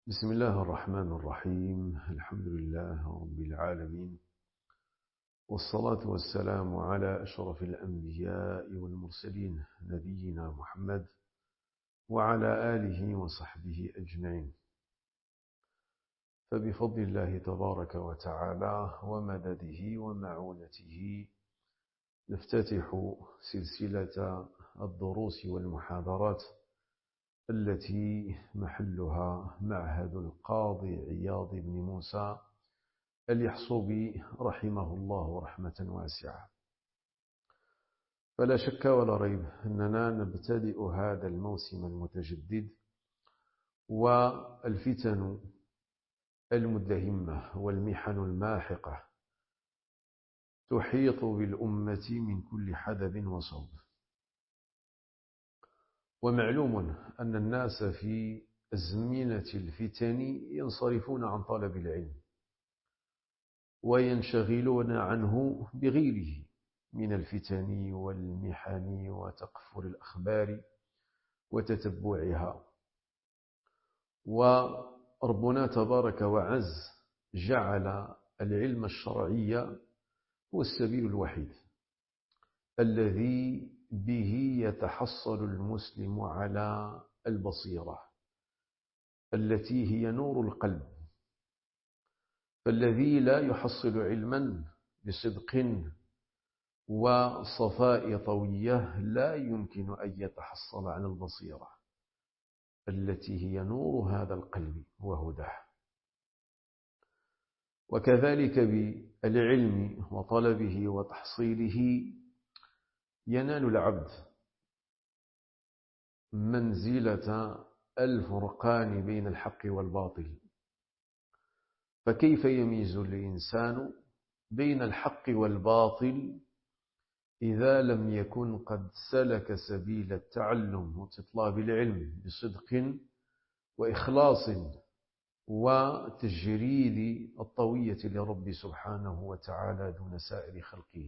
بسم الله الرحمن الرحيم. الحمد لله رب العالمين، والصلاة والسلام على أشرف الأنبياء والمرسلين نبينا محمد وعلى آله وصحبه أجمعين. فبفضل الله تبارك وتعالى ومدده ومعونته نفتتح سلسلة الدروس والمحاضرات التي محلها معهد القاضي عياض بن موسى اليحصبي رحمه الله رحمة واسعة. فلا شك ولا ريب أننا نبتدئ هذا الموسم المتجدد، والفتن المدهمة والمحن الماحقة تحيط بالأمة من كل حدب وصوب. ومعلوم أن الناس في أزمنة الفتن ينصرفون عن طلب العلم وينشغلون عنه بغيره من الفتن والمحن وتقفل الأخبار وتتبعها. وربنا تبارك وعز جعل العلم الشرعي هو السبيل الوحيد الذي به يتحصل المسلم على البصيرة التي هي نور القلب. فالذي لا يحصل علما بصدق وصفاء طوية لا يمكن أن يتحصل على البصيرة التي هي نور هذا القلب وهداه. وكذلك بالعلم وطلبه وتحصيله ينال العبد منزلة الفرقان بين الحق والباطل. فكيف يميز الإنسان بين الحق والباطل إذا لم يكن قد سلك سبيل التعلم واستطلاب العلم بصدق وإخلاص وتجريد الطوية لرب سبحانه وتعالى دون سائر خلقه؟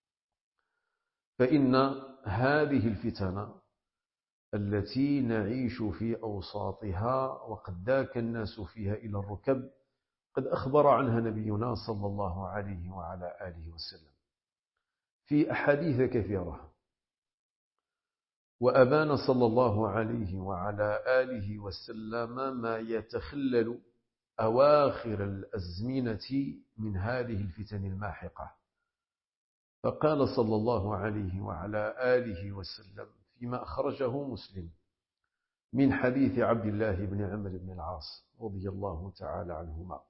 فإن هذه الفتن التي نعيش في أوساطها وقد داك الناس فيها إلى الركب قد أخبر عنها نبينا صلى الله عليه وعلى آله وسلم في أحاديث كثيرة، وأبان صلى الله عليه وعلى آله وسلم ما يتخلل أواخر الأزمنة من هذه الفتن الماحقة. فقال صلى الله عليه وعلى آله وسلم فيما أخرجه مسلم من حديث عبد الله بن عمرو بن العاص رضي الله تعالى عنهما: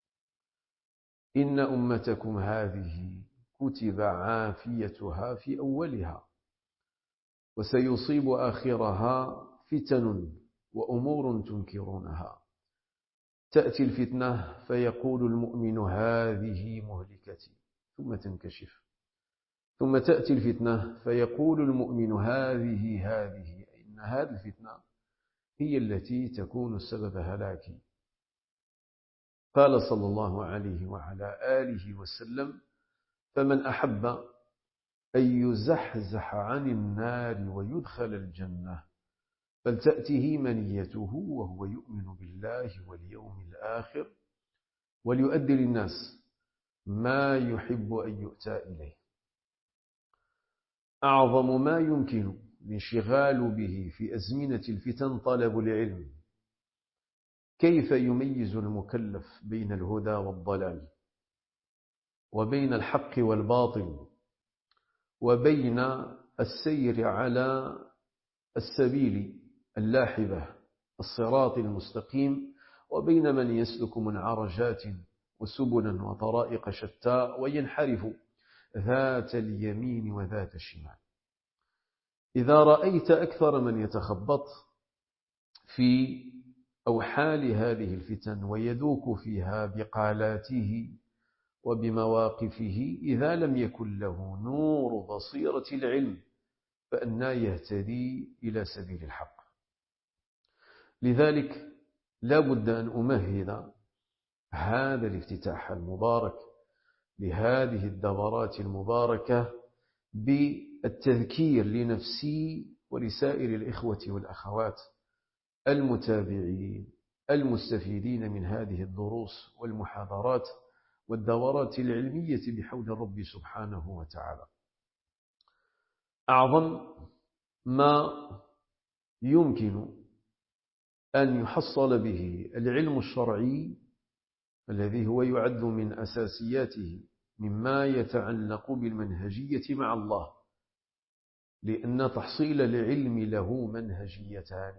إن أمتكم هذه كتب عافيتها في أولها، وسيصيب آخرها فتن وأمور تنكرونها. تأتي الفتنة فيقول المؤمن هذه مهلكتي ثم تنكشف، ثم تأتي الفتنة فيقول المؤمن هذه إن هذه الفتنة هي التي تكون سبب هلاكي. قال صلى الله عليه وعلى آله وسلم: فمن أحب أن يزحزح عن النار ويدخل الجنة فلتأته منيته وهو يؤمن بالله واليوم الآخر وليؤدي للناس ما يحب أن يؤتى إليه. أعظم ما يمكن الانشغال به في أزمنة الفتن طلب العلم. كيف يميز المكلف بين الهدى والضلال، وبين الحق والباطل، وبين السير على السبيل اللاحبة الصراط المستقيم، وبين من يسلك منعرجات وسبلا وطرائق شتى وينحرف ذات اليمين وذات الشمال. إذا رأيت أكثر من يتخبط في أوحال هذه الفتن ويذوق فيها بقالاته وبمواقفه، إذا لم يكن له نور بصيرة العلم فأنى يهتدي إلى سبيل الحق. لذلك لا بد أن أمهد هذا الافتتاح المبارك لهذه الدورات المباركة بالتذكير لنفسي ولسائر الإخوة والأخوات المتابعين المستفيدين من هذه الدروس والمحاضرات والدورات العلمية بحول الرب سبحانه وتعالى. أعظم ما يمكن أن يحصل به العلم الشرعي الذي هو يعد من أساسياته مما يتعلق بالمنهجية مع الله، لأن تحصيل العلم له منهجيتان: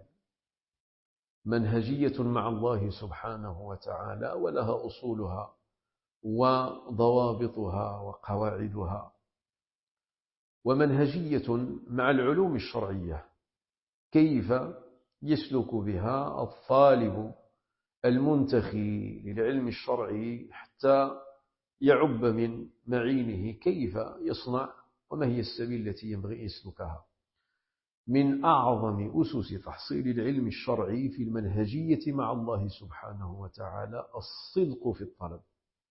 منهجية مع الله سبحانه وتعالى ولها أصولها وضوابطها وقواعدها، ومنهجية مع العلوم الشرعية كيف يسلك بها الطالب المنتخي للعلم الشرعي حتى يعب من معينه كيف يصنع وما هي السبيل التي ينبغي يسلكها. من أعظم أسس تحصيل العلم الشرعي في المنهجية مع الله سبحانه وتعالى الصدق في الطلب،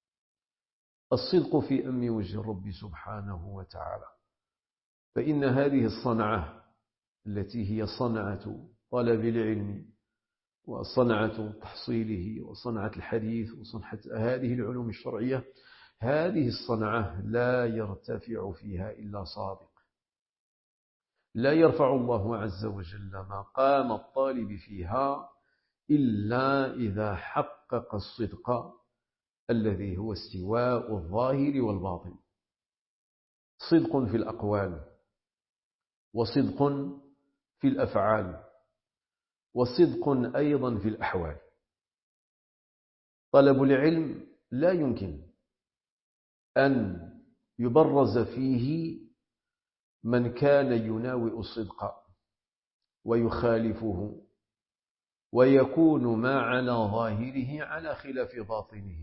الصدق في أمر وجه الرب سبحانه وتعالى. فإن هذه الصنعة التي هي صنعة طلب العلم وصنعة تحصيله وصنعة الحديث وصنعة هذه العلوم الشرعية، هذه الصنعة لا يرتفع فيها إلا صادق. لا يرفع الله عز وجل مقام الطالب فيها إلا إذا حقق الصدق الذي هو استواء الظاهر والباطن، صدق في الأقوال وصدق في الأفعال وصدق أيضا في الأحوال. طلب العلم لا يمكن أن يبرز فيه من كان يناوئ الصدق ويخالفه ويكون ما على ظاهره على خلاف باطنه.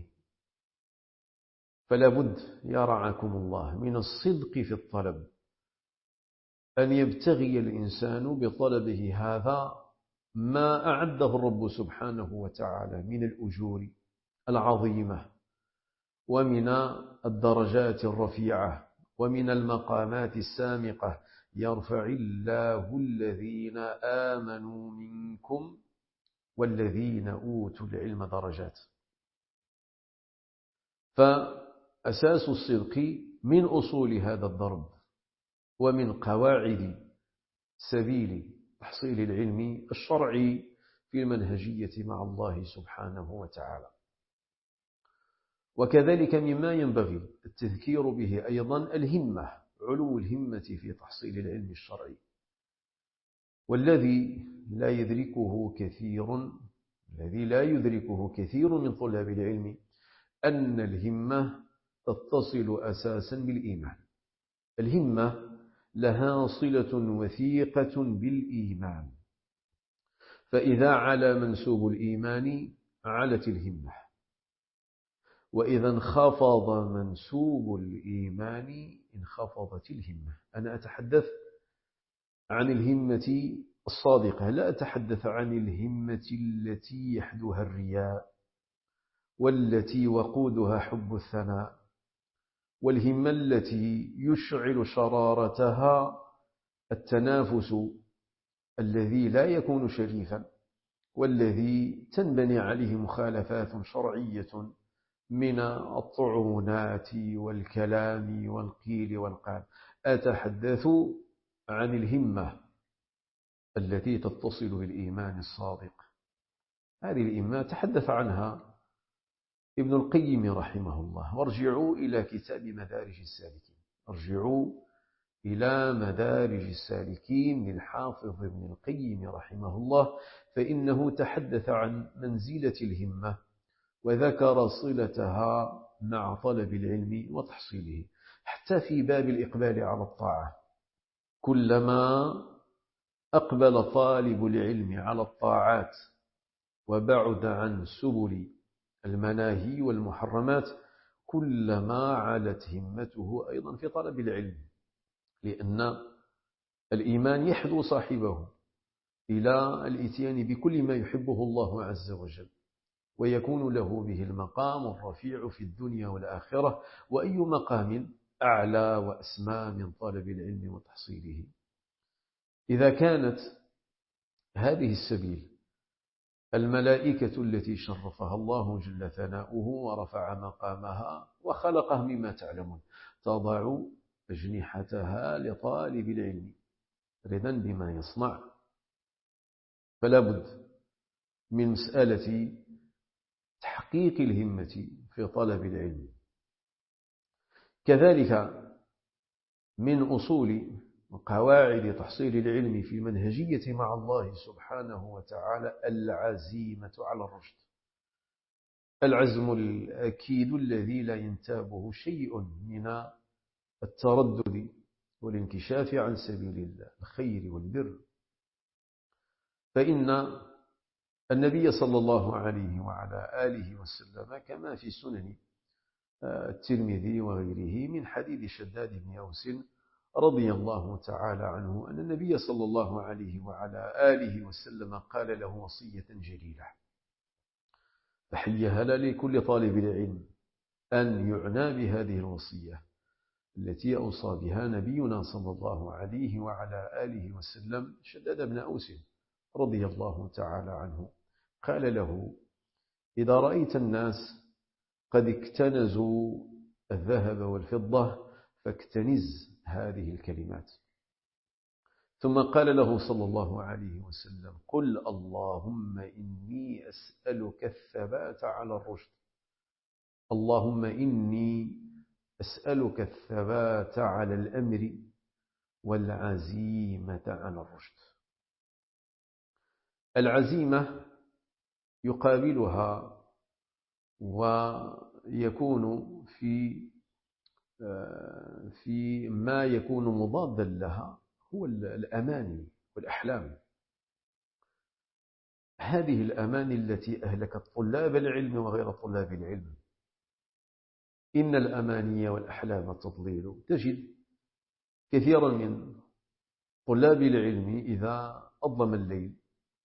فلا بد يا رعاكم الله من الصدق في الطلب، أن يبتغي الإنسان بطلبه هذا ما أعده الرب سبحانه وتعالى من الأجور العظيمة ومن الدرجات الرفيعة ومن المقامات السامقة. يرفع الله الذين آمنوا منكم والذين أوتوا العلم درجات. فأساس الصدق من أصول هذا الضرب ومن قواعد سبيل تحصيل العلم الشرعي في المنهجية مع الله سبحانه وتعالى. وكذلك مما ينبغي التذكير به أيضا الهمة، علو الهمة في تحصيل العلم الشرعي. والذي لا يدركه كثير من طلاب العلم أن الهمة تتصل أساسا بالإيمان. الهمة لها صلة وثيقة بالإيمان، فإذا علا منسوب الإيمان علت الهمة، وإذا انخفض منسوب الإيمان انخفضت الهمة. أنا أتحدث عن الهمة الصادقة، لا أتحدث عن الهمة التي يحدها الرياء والتي وقودها حب الثناء، والهمة التي يشعل شرارتها التنافس الذي لا يكون شريفا والذي تنبني عليه مخالفات شرعية من الطعونات والكلام والقيل والقال. أتحدث عن الهمة التي تتصل بالإيمان الصادق. هذه الإيمان تحدث عنها ابن القيم رحمه الله. وارجعوا إلى كتاب مدارج السالكين، ارجعوا إلى مدارج السالكين للحافظ ابن القيم رحمه الله، فإنه تحدث عن منزلة الهمة وذكر صلتها مع طلب العلم وتحصيله. حتى في باب الإقبال على الطاعة، كلما أقبل طالب العلم على الطاعات وبعد عن سبل المناهي والمحرمات كلما علت همته أيضا في طلب العلم، لأن الإيمان يحدو صاحبه إلى الإتيان بكل ما يحبه الله عز وجل، ويكون له به المقام الرفيع في الدنيا والآخرة. وأي مقام أعلى وأسمى من طلب العلم وتحصيله. إذا كانت هذه السبيل الملائكة التي شرفها الله جل ثناؤه ورفع مقامها وخلقها مما تعلمون تضع أجنحتها لطالب العلم رضا بما يصنع. فلا بد من مسألة تحقيق الهمة في طلب العلم. كذلك من أصول وقواعد تحصيل العلم في المنهجية مع الله سبحانه وتعالى العزيمة على الرشد، العزم الأكيد الذي لا ينتابه شيء من التردد والانكشاف عن سبيل الله الخير والبر. فإن النبي صلى الله عليه وعلى آله وسلم كما في سنن الترمذي وغيره من حديث شداد بن أوس رضي الله تعالى عنه أن النبي صلى الله عليه وعلى آله وسلم قال له وصية جليلة فحيها لكل طالب العلم أن يعنى بهذه الوصية التي أوصى بها نبينا صلى الله عليه وعلى آله وسلم شداد بن أوس رضي الله تعالى عنه. قال له إذا رأيت الناس قد اكتنزوا الذهب والفضة فاكتنز هذه الكلمات. ثم قال له صلى الله عليه وسلم قل اللهم إني أسألك الثبات على الرشد، اللهم إني أسألك الثبات على الأمر والعزيمة على الرشد. العزيمة يقابلها ويكون في ما يكون مضادا لها هو الأماني والأحلام. هذه الأماني التي أهلكت طلاب العلم وغير طلاب العلم. إن الأماني والأحلام تضليل. تجد كثيرا من طلاب العلم إذا أظلم الليل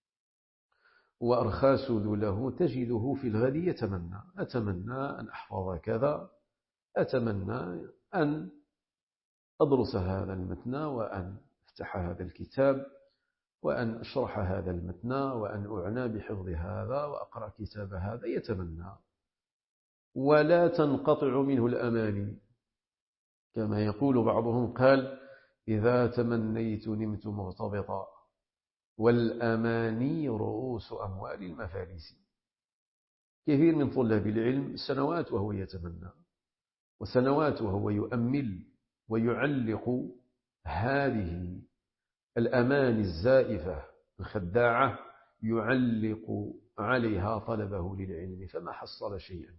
وأرخى سذوله تجده في الغد يتمنى أتمنى أن أحفظ كذا، أتمنى أن أدرس هذا المتن وأن أفتح هذا الكتاب وأن أشرح هذا المتن وأن أعنى بحفظ هذا وأقرأ كتاب هذا. يتمنى ولا تنقطع منه الأماني. كما يقول بعضهم قال إذا تمنيت نمت مغتبطا والأماني رؤوس أموال المفاليس. كثير من طلاب العلم سنوات وهو يتمنى وسنوات وهو يؤمل ويعلق هذه الأماني الزائفة الخداعة يعلق عليها طلبه للعلم فما حصل شيئا.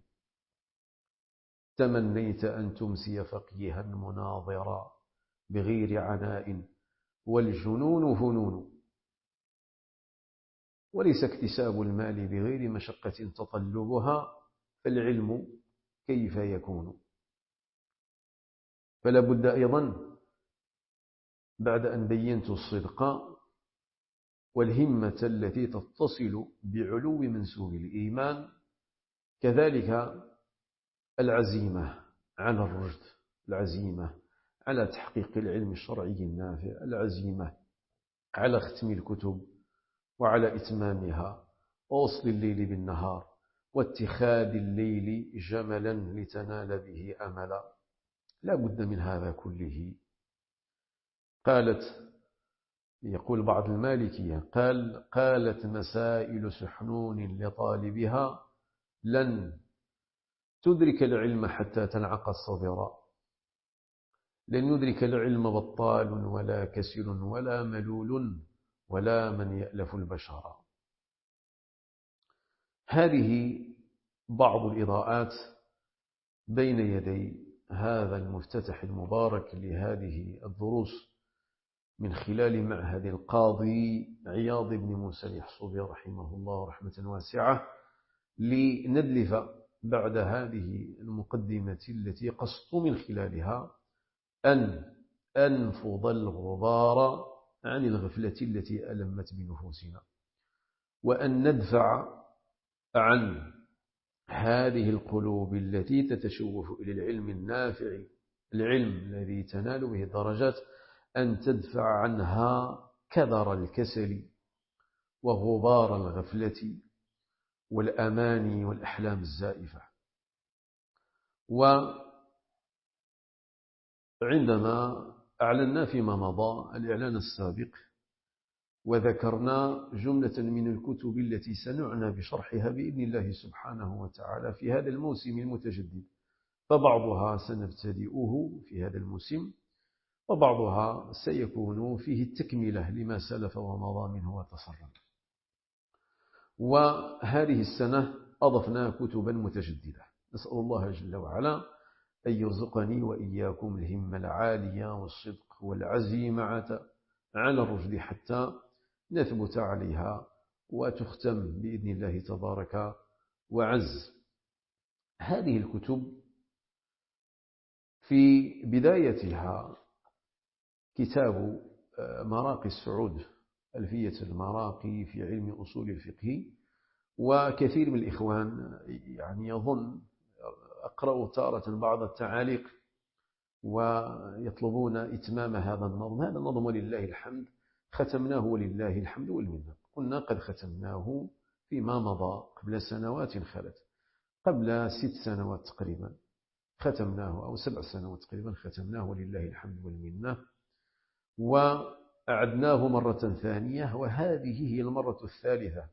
تمنيت أن تمسي فقيها مناظرا بغير عناء والجنون فنون، وليس اكتساب المال بغير مشقة تطلبها فالعلم كيف يكون. فلا بد أيضا بعد أن بينت الصدق والهمة التي تتصل بعلو منسوب الإيمان كذلك العزيمة على الرشد، العزيمة على تحقيق العلم الشرعي النافع، العزيمة على ختم الكتب وعلى إتمامها ووصل الليل بالنهار واتخاذ الليل جملا لتنال به أملا. لا بد من هذا كله. يقول بعض المالكية قالت مسائل سحنون لطالبها لن تدرك العلم حتى تنعق الصدر، لن يدرك العلم بطال ولا كسل ولا ملول ولا من يألف البشر. هذه بعض الإضاءات بين يدي هذا المفتتح المبارك لهذه الدروس من خلال معهد القاضي عياض بن موسى اليحصبي رحمه الله رحمة واسعة، لندلف بعد هذه المقدمة التي قصدت من خلالها أن أنفض الغبار عن الغفلة التي ألمت بنفوسنا، وأن ندفع عن هذه القلوب التي تتشوف إلى العلم النافع، العلم الذي تنال به الدرجات، أن تدفع عنها كدر الكسل وغبار الغفلة والأماني والأحلام الزائفة. وعندما أعلنا فيما مضى الإعلان السابق وذكرنا جملة من الكتب التي سنعنى بشرحها بإذن الله سبحانه وتعالى في هذا الموسم المتجدد، فبعضها سنبتدئه في هذا الموسم وبعضها سيكون فيه التكملة لما سلف ومضى منه وتسرب. وهذه السنة أضفنا كتبا متجددة، نسأل الله جل وعلا أن يرزقني وإياكم الهمة العالية والصدق والعزيمة على الرشد حتى نثبت عليها وتختم بإذن الله تبارك وعز. هذه الكتب في بدايتها كتاب مراقي السعود، ألفية المراقي في علم أصول الفقه. وكثير من الإخوان يعني يظن أقرأ تارة بعض التعاليق ويطلبون إتمام هذا النظم. هذا النظم ولله الحمد ختمناه ولله الحمد والمنة، كنا قد ختمناه فيما مضى قبل سنوات خلت، قبل 6 سنوات تقريبا ختمناه، أو 7 سنوات تقريبا ختمناه ولله الحمد والمنة، وأعدناه مرة ثانية وهذه هي المرة الثالثة.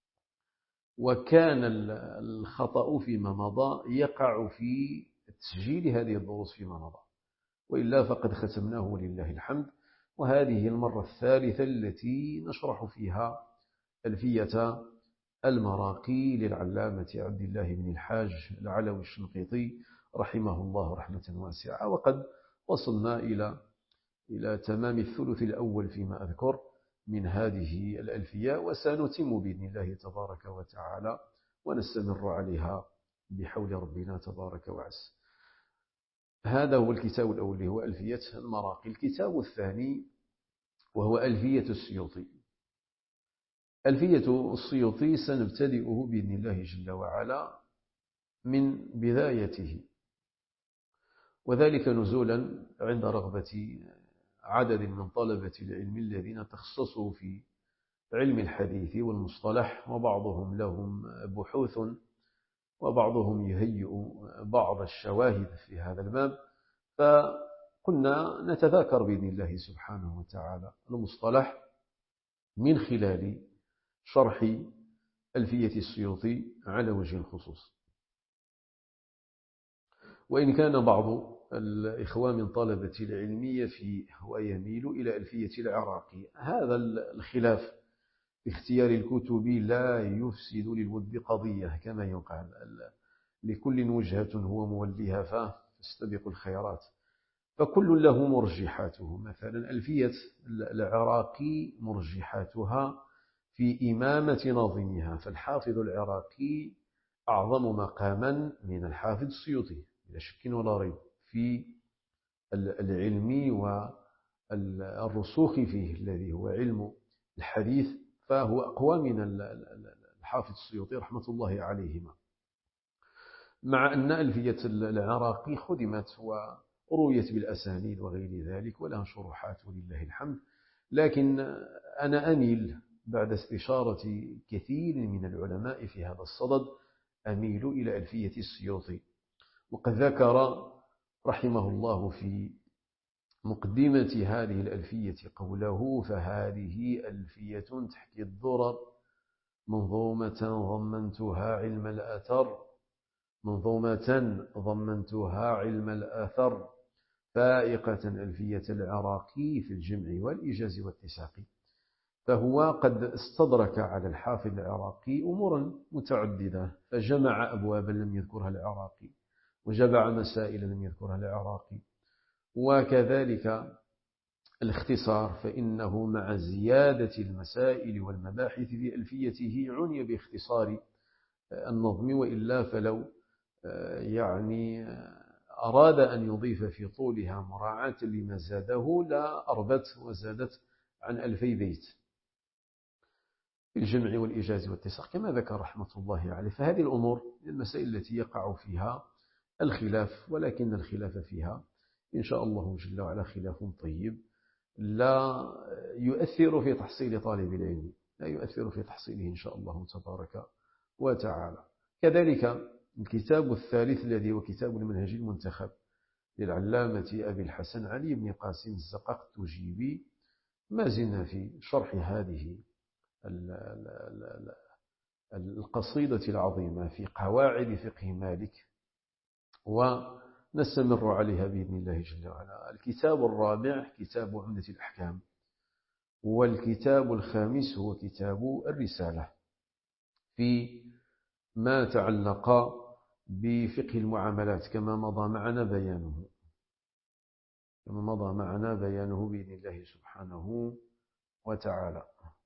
وكان الخطأ فيما مضى يقع في تسجيل هذه الدروس فيما مضى، وإلا فقد ختمناه ولله الحمد. وهذه المرة الثالثة التي نشرح فيها ألفية المراقي للعلامة عبد الله بن الحاج العلوي الشنقيطي رحمه الله رحمة واسعة. وقد وصلنا إلى تمام الثلث الأول فيما أذكر من هذه الألفية، وسنتم بإذن الله تبارك وتعالى ونستمر عليها بحول ربنا تبارك وعز. هذا هو الكتاب الأول اللي هو ألفية المراقي. الكتاب الثاني وهو ألفية السيوطي. ألفية السيوطي سنبتدئه بإذن الله جل وعلا من بدايته، وذلك نزولا عند رغبة عدد من طلبة العلم الذين تخصصوا في علم الحديث والمصطلح، وبعضهم لهم بحوث وبعضهم يهيئ بعض الشواهد في هذا الباب. فكنا نتذاكر بإذن الله سبحانه وتعالى المصطلح من خلال شرح ألفية السيوطي على وجه الخصوص. وإن كان بعض الإخوان من طلبة العلمية فيه ويميل إلى ألفية العراقي، هذا الخلاف في اختيار الكتب لا يفسد للود قضية كما يقال، لكل وجهة هو موليها فاستبقوا الخيرات، فكل له مرجحاته. مثلا ألفية العراقي مرجحاتها في إمامة ناظمها، فالحافظ العراقي أعظم مقاما من الحافظ السيوطي بلا شك ولا ريب في العلم والرسوخ فيه الذي هو علم الحديث، فهو أقوى من الحافظ السيوطي رحمة الله عليهما. مع أن ألفية العراقي خدمت ورويت بالأسانيد وغير ذلك ولها شروحات ولله الحمد، لكن أنا أميل بعد استشارة كثير من العلماء في هذا الصدد أميل إلى ألفية السيوطي. وقد ذكر رحمه الله في مقدمة هذه الألفية قوله: فهذه ألفية تحكي الضرر منظومة ضمنتها علم الأثر، منظومة ضمنتها علم الأثر، فائقة ألفية العراقي في الجمع والإيجاز والاتساق. فهو قد استدرك على الحافظ العراقي أمورا متعددة، فجمع أبوابا لم يذكرها العراقي، وجمع مسائل لم يذكرها العراقي. وكذلك الاختصار، فإنه مع زيادة المسائل والمباحث في ألفيته عني باختصار النظم، وإلا فلو يعني أراد أن يضيف في طولها مراعاة لما زاده لا أربت وزادت عن 2000 بيت في الجمع والإيجاز والاتساق كما ذكر رحمة الله عليه. فهذه الأمور المسائل التي يقع فيها الخلاف، ولكن الخلاف فيها إن شاء الله جل وعلا خلاف طيب لا يؤثر في تحصيل طالب العلم، لا يؤثر في تحصيله إن شاء الله تبارك وتعالى. كذلك الكتاب الثالث الذي هو كتاب المنهج المنتخب للعلامة أبي الحسن علي بن قاسم الزقاق-التجيبي، ما زلنا في شرح هذه القصيدة العظيمة في قواعد فقه مالك، ونستمر عليها بإذن الله جل وعلا. الكتاب الرابع كتاب عمدة الأحكام، والكتاب الخامس هو كتاب الرسالة في ما تعلق بفقه المعاملات، كما مضى معنا بيانه بإذن الله سبحانه وتعالى.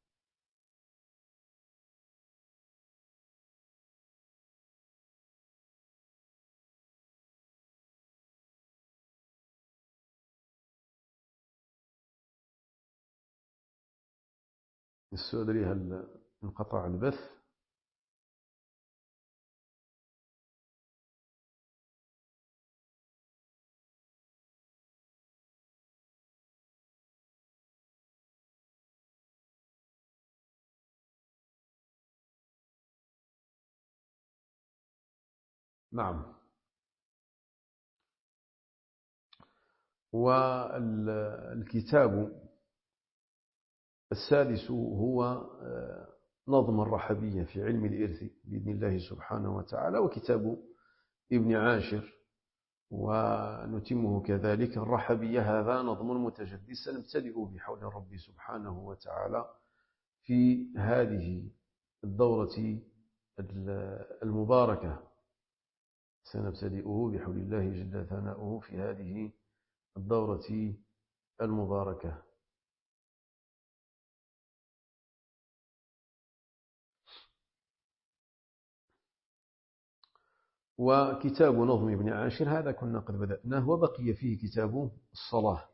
السؤال لي هل انقطع البث؟ نعم. والكتاب السادس هو نظم الرحبية في علم الإرث بإذن الله سبحانه وتعالى، وكتاب ابن عاشر، ونتمه كذلك. الرحبية هذا نظم متجدد سنبتدئ بحول الرب سبحانه وتعالى في هذه الدورة المباركة، سنبتدئه بحول الله جل ثناؤه في هذه الدورة المباركة. وكتاب نظم ابن عاشر هذا كنا قد بدأناه، وبقي فيه كتاب الصلاة،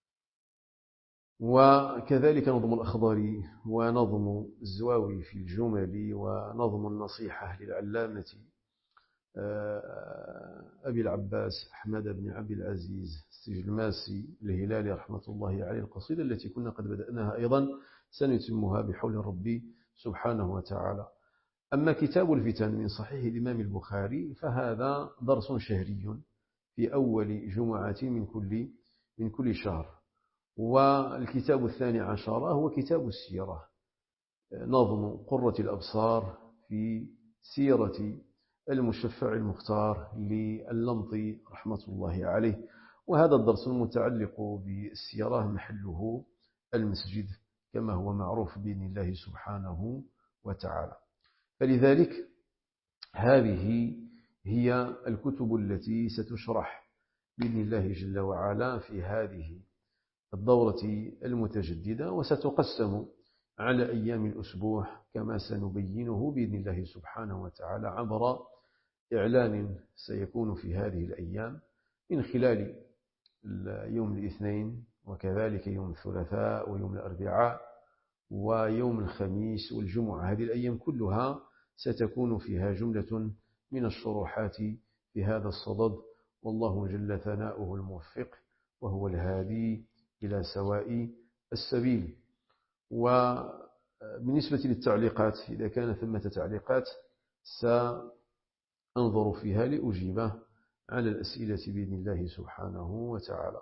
وكذلك نظم الأخضري، ونظم الزواوي في الجمل، ونظم النصيحة للعلامة أبي العباس أحمد بن عبد العزيز السجلماسي الهلالي رحمة الله عليه، القصيدة التي كنا قد بدأناها أيضا سنتمها بحول الرب سبحانه وتعالى. أما كتاب الفتن من صحيح الإمام البخاري فهذا درس شهري في أول جمعة من كل شهر. والكتاب الثاني عشر هو كتاب السيرة، نظم قرة الأبصار في سيرة المشفع المختار لللمطي رحمة الله عليه. وهذا الدرس المتعلق بالسيرة محله المسجد كما هو معروف بإذن الله سبحانه وتعالى. فلذلك هذه هي الكتب التي ستشرح بإذن الله جل وعلا في هذه الدورة المتجددة، وستقسم على أيام الأسبوع كما سنبينه بإذن الله سبحانه وتعالى عبر إعلان سيكون في هذه الأيام من خلال يوم الاثنين، وكذلك يوم الثلاثاء ويوم الأربعاء ويوم الخميس والجمعة. هذه الأيام كلها ستكون فيها جملة من الشروحات في هذا الصدد، والله جل ثناؤه الموفق وهو الهادي إلى سواء السبيل. وبالنسبة للتعليقات، إذا كان ثمة تعليقات سأنظر فيها لأجيب على الأسئلة بإذن الله سبحانه وتعالى.